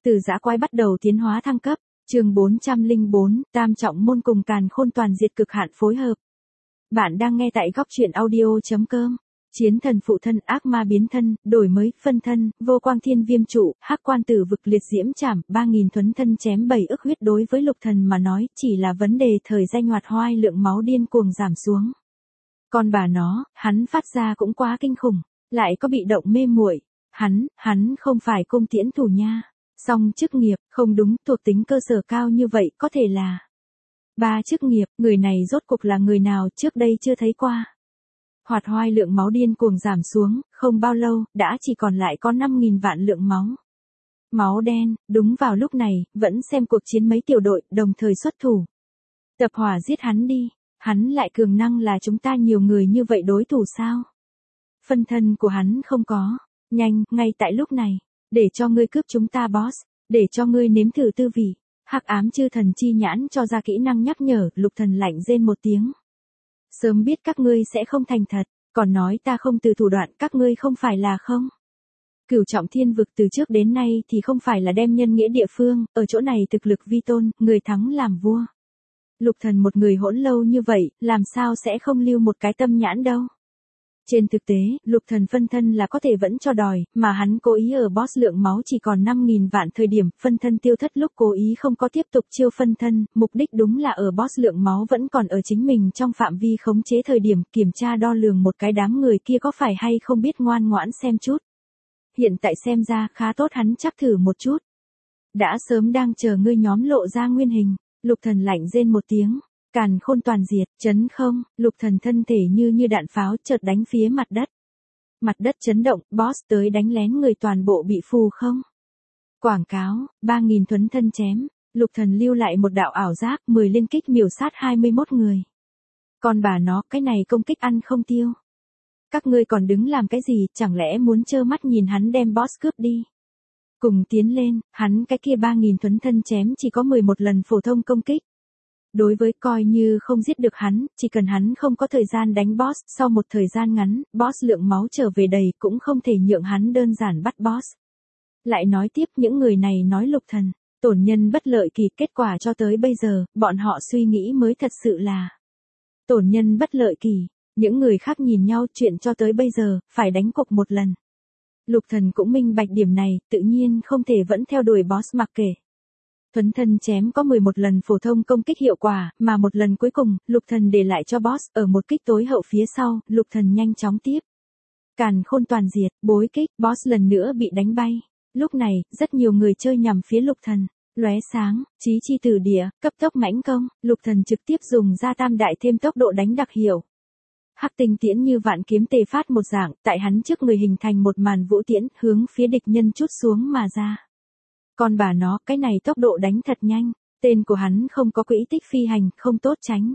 Từ dã quái bắt đầu tiến hóa thăng cấp, chương 404, tam trọng môn cùng càn khôn toàn diệt cực hạn phối hợp. Bạn đang nghe tại góc truyện audio.com. Chiến thần phụ thân ác ma biến thân, đổi mới, phân thân, vô quang thiên viêm trụ, hắc quan tử vực liệt diễm chảm, 3000 thuấn thân chém 7 ức huyết đối với lục thần mà nói chỉ là vấn đề thời gian ngoặt hoai lượng máu điên cuồng giảm xuống. Còn bà nó, hắn phát ra cũng quá kinh khủng, lại có bị động mê muội. Hắn không phải cung tiễn thủ nha. Song chức nghiệp, không đúng, thuộc tính cơ sở cao như vậy có thể là 3 chức nghiệp, người này rốt cuộc là người nào trước đây chưa thấy qua. Hoạt hoai lượng máu điên cuồng giảm xuống, không bao lâu, đã chỉ còn lại có 5.000 vạn lượng máu. Máu đen, đúng vào lúc này, vẫn xem cuộc chiến mấy tiểu đội, đồng thời xuất thủ. Tập hỏa giết hắn đi, hắn lại cường năng là chúng ta nhiều người như vậy đối thủ sao? Phân thân của hắn không có, nhanh, ngay tại lúc này. Để cho ngươi cướp chúng ta boss, để cho ngươi nếm thử tư vị. Hắc ám chư thần chi nhãn cho ra kỹ năng nhắc nhở, lục thần lạnh rên một tiếng. Sớm biết các ngươi sẽ không thành thật, còn nói ta không từ thủ đoạn, các ngươi không phải là không. Cửu trọng thiên vực từ trước đến nay thì không phải là đem nhân nghĩa địa phương, ở chỗ này thực lực vi tôn, người thắng làm vua. Lục thần một người hỗn lâu như vậy, làm sao sẽ không lưu một cái tâm nhãn đâu. Trên thực tế, lục thần phân thân là có thể vẫn cho đòi, mà hắn cố ý ở boss lượng máu chỉ còn 5.000 vạn thời điểm, phân thân tiêu thất lúc cố ý không có tiếp tục chiêu phân thân, mục đích đúng là ở boss lượng máu vẫn còn ở chính mình trong phạm vi khống chế thời điểm, kiểm tra đo lường một cái đám người kia có phải hay không biết ngoan ngoãn xem chút. Hiện tại xem ra khá tốt, hắn chắc thử một chút. Đã sớm đang chờ ngươi nhóm lộ ra nguyên hình, lục thần lạnh rên một tiếng. Càn khôn toàn diệt, chấn không, lục thần thân thể như đạn pháo chợt đánh phía mặt đất. Mặt đất chấn động, boss tới đánh lén người toàn bộ bị phù không. Quảng cáo, 3000 thuấn thân chém, lục thần lưu lại một đạo ảo giác, 10 liên kích miểu sát 21 người. Còn bà nó, cái này công kích ăn không tiêu. Các ngươi còn đứng làm cái gì, chẳng lẽ muốn trơ mắt nhìn hắn đem boss cướp đi. Cùng tiến lên, hắn cái kia 3000 thuấn thân chém chỉ có 11 lần phổ thông công kích. Đối với coi như không giết được hắn, chỉ cần hắn không có thời gian đánh boss, sau một thời gian ngắn, boss lượng máu trở về đầy cũng không thể nhượng hắn đơn giản bắt boss. Lại nói tiếp những người này nói lục thần, tổn nhân bất lợi kỳ, kết quả cho tới bây giờ, bọn họ suy nghĩ mới thật sự là tổn nhân bất lợi kỳ, những người khác nhìn nhau chuyện cho tới bây giờ, phải đánh cục một lần. Lục thần cũng minh bạch điểm này, tự nhiên không thể vẫn theo đuổi boss mặc kệ. Thuấn thân chém có 11 lần phổ thông công kích hiệu quả, mà một lần cuối cùng, lục thần để lại cho boss, ở một kích tối hậu phía sau, lục thần nhanh chóng tiếp. Càn khôn toàn diệt, bối kích, boss lần nữa bị đánh bay. Lúc này, rất nhiều người chơi nhằm phía lục thần. Lóe sáng, chí chi tử địa, cấp tốc mãnh công, lục thần trực tiếp dùng ra tam đại thêm tốc độ đánh đặc hiệu. Hắc tinh tiễn như vạn kiếm tề phát một dạng, tại hắn trước người hình thành một màn vũ tiễn, hướng phía địch nhân chút xuống mà ra. Còn bà nó, cái này tốc độ đánh thật nhanh, tên của hắn không có quỹ tích phi hành, không tốt tránh.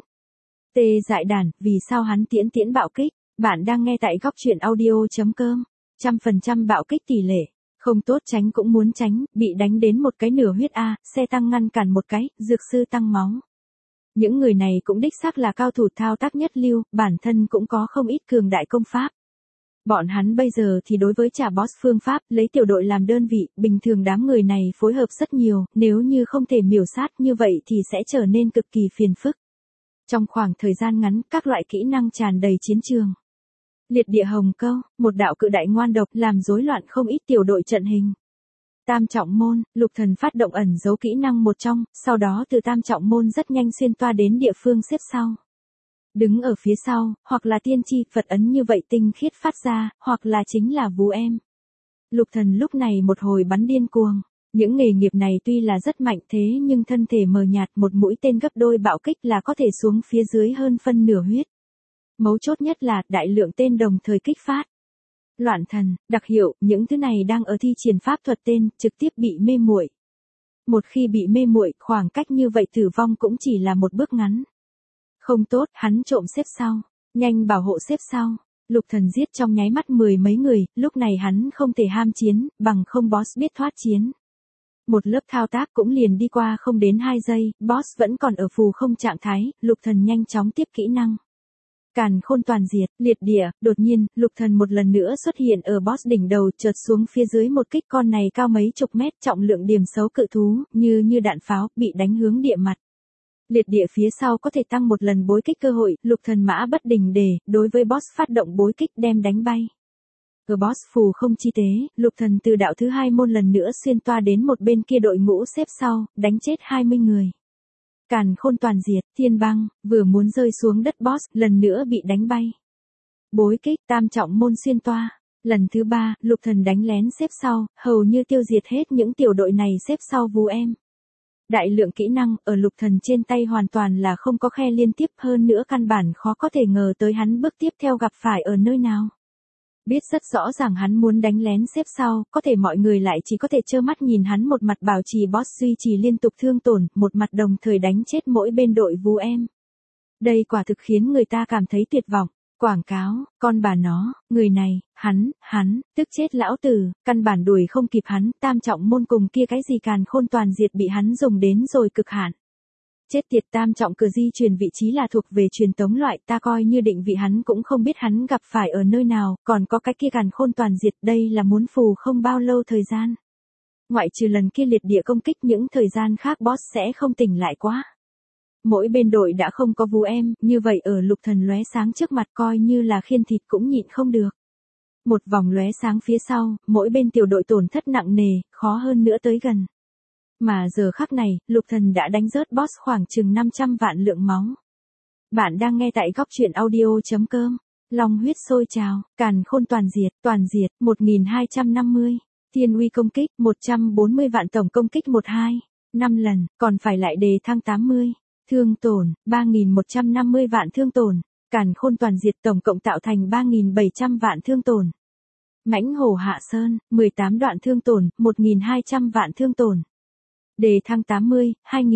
Tê dại đàn, vì sao hắn tiễn bạo kích, bạn đang nghe tại góc truyện audio.com, 100% bạo kích tỷ lệ, không tốt tránh cũng muốn tránh, bị đánh đến một cái nửa huyết A, xe tăng ngăn cản một cái, dược sư tăng máu. Những người này cũng đích xác là cao thủ thao tác nhất lưu, bản thân cũng có không ít cường đại công pháp. Bọn hắn bây giờ thì đối với trả boss phương pháp, lấy tiểu đội làm đơn vị, bình thường đám người này phối hợp rất nhiều, nếu như không thể miểu sát như vậy thì sẽ trở nên cực kỳ phiền phức. Trong khoảng thời gian ngắn, các loại kỹ năng tràn đầy chiến trường. Liệt địa hồng câu, một đạo cự đại ngoan độc làm rối loạn không ít tiểu đội trận hình. Tam trọng môn, lục thần phát động ẩn giấu kỹ năng một trong, sau đó từ tam trọng môn rất nhanh xuyên toa đến địa phương xếp sau. Đứng ở phía sau, hoặc là tiên tri, Phật ấn như vậy tinh khiết phát ra, hoặc là chính là vú em. Lục thần lúc này một hồi bắn điên cuồng. Những nghề nghiệp này tuy là rất mạnh thế nhưng thân thể mờ nhạt, một mũi tên gấp đôi bạo kích là có thể xuống phía dưới hơn phân nửa huyết. Mấu chốt nhất là đại lượng tên đồng thời kích phát. Loạn thần, đặc hiệu, những thứ này đang ở thi triển pháp thuật tên, trực tiếp bị mê muội. Một khi bị mê muội, khoảng cách như vậy tử vong cũng chỉ là một bước ngắn. Không tốt, hắn trộm xếp sau, nhanh bảo hộ xếp sau. Lục thần giết trong nháy mắt 10 mấy người, lúc này hắn không thể ham chiến, bằng không boss biết thoát chiến. Một lớp thao tác cũng liền đi qua không đến 2 giây, boss vẫn còn ở phù không trạng thái, lục thần nhanh chóng tiếp kỹ năng. Càn khôn toàn diệt, liệt địa, đột nhiên, Lục Thần một lần nữa xuất hiện ở boss đỉnh đầu, chợt xuống phía dưới một kích, con này cao mấy chục mét, trọng lượng điểm xấu cự thú, như đạn pháo, bị đánh hướng địa mặt. Liệt địa phía sau có thể tăng một lần bối kích cơ hội, Lục Thần mã bất đình để, đối với boss phát động bối kích đem đánh bay. Ở boss phù không chi tế, Lục Thần từ đạo thứ 2 môn lần nữa xuyên toa đến một bên kia đội ngũ xếp sau, đánh chết 20 người. Càn khôn toàn diệt, thiên băng, vừa muốn rơi xuống đất boss, lần nữa bị đánh bay. Bối kích, tam trọng môn xuyên toa. Lần thứ 3, Lục Thần đánh lén xếp sau, hầu như tiêu diệt hết những tiểu đội này xếp sau vú em. Đại lượng kỹ năng ở Lục Thần trên tay hoàn toàn là không có khe liên tiếp, hơn nữa căn bản khó có thể ngờ tới hắn bước tiếp theo gặp phải ở nơi nào. Biết rất rõ ràng hắn muốn đánh lén xếp sau, có thể mọi người lại chỉ có thể trơ mắt nhìn hắn một mặt bảo trì boss duy trì liên tục thương tổn, một mặt đồng thời đánh chết mỗi bên đội vú em. Đây quả thực khiến người ta cảm thấy tuyệt vọng. Quảng cáo, con bà nó, người này, hắn, tức chết lão tử, căn bản đuổi không kịp hắn, tam trọng môn cùng kia cái gì càn khôn toàn diệt bị hắn dùng đến rồi cực hạn. Chết tiệt, tam trọng cửa di truyền vị trí là thuộc về truyền tống loại, ta coi như định vị hắn cũng không biết hắn gặp phải ở nơi nào, còn có cái kia càn khôn toàn diệt, đây là muốn phù không bao lâu thời gian. Ngoại trừ lần kia liệt địa công kích, những thời gian khác boss sẽ không tỉnh lại quá. Mỗi bên đội đã không có vú em, như vậy ở Lục Thần lóe sáng trước mặt coi như là khiên thịt cũng nhịn không được. Một vòng lóe sáng phía sau, mỗi bên tiểu đội tổn thất nặng nề, khó hơn nữa tới gần. Mà giờ khắc này, Lục Thần đã đánh rớt boss khoảng chừng 500 vạn lượng máu. Bạn đang nghe tại góc truyện audio.com. Long huyết sôi trào, càn khôn toàn diệt, 1250. Thiên uy công kích, 140 vạn tổng công kích 12. 5 lần, còn phải lại đề thăng 80. Thương tổn, 3.150 vạn thương tổn. Càn khôn toàn diệt tổng cộng tạo thành 3.700 vạn thương tổn. Mãnh hổ hạ sơn, 18 đoạn thương tổn, 1.200 vạn thương tổn. Đề thăng 80,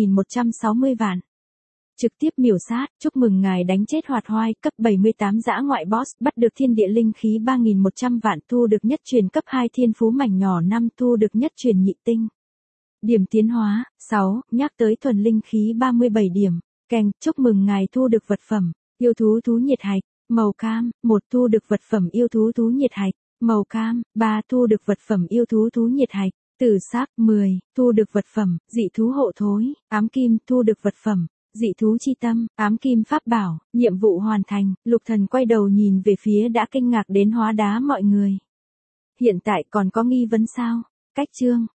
2.160 vạn. Trực tiếp miểu sát, chúc mừng ngài đánh chết hoạt hoai, cấp 78 dã ngoại boss, bắt được thiên địa linh khí 3.100 vạn, thu được nhất truyền cấp 2 thiên phú mảnh nhỏ 5, thu được nhất truyền nhị tinh. Điểm tiến hóa, 6, nhắc tới thuần linh khí 37 điểm. Keng, chúc mừng ngài thu được vật phẩm, yêu thú thú nhiệt hạch, màu cam, 1 thu được vật phẩm yêu thú thú nhiệt hạch, màu cam, 3 thu được vật phẩm yêu thú thú nhiệt hạch, tử sáp, 10, thu được vật phẩm, dị thú hộ thối, ám kim, thu được vật phẩm, dị thú chi tâm, ám kim pháp bảo, nhiệm vụ hoàn thành, Lục Thần quay đầu nhìn về phía đã kinh ngạc đến hóa đá mọi người. Hiện tại còn có nghi vấn sao? Cách chương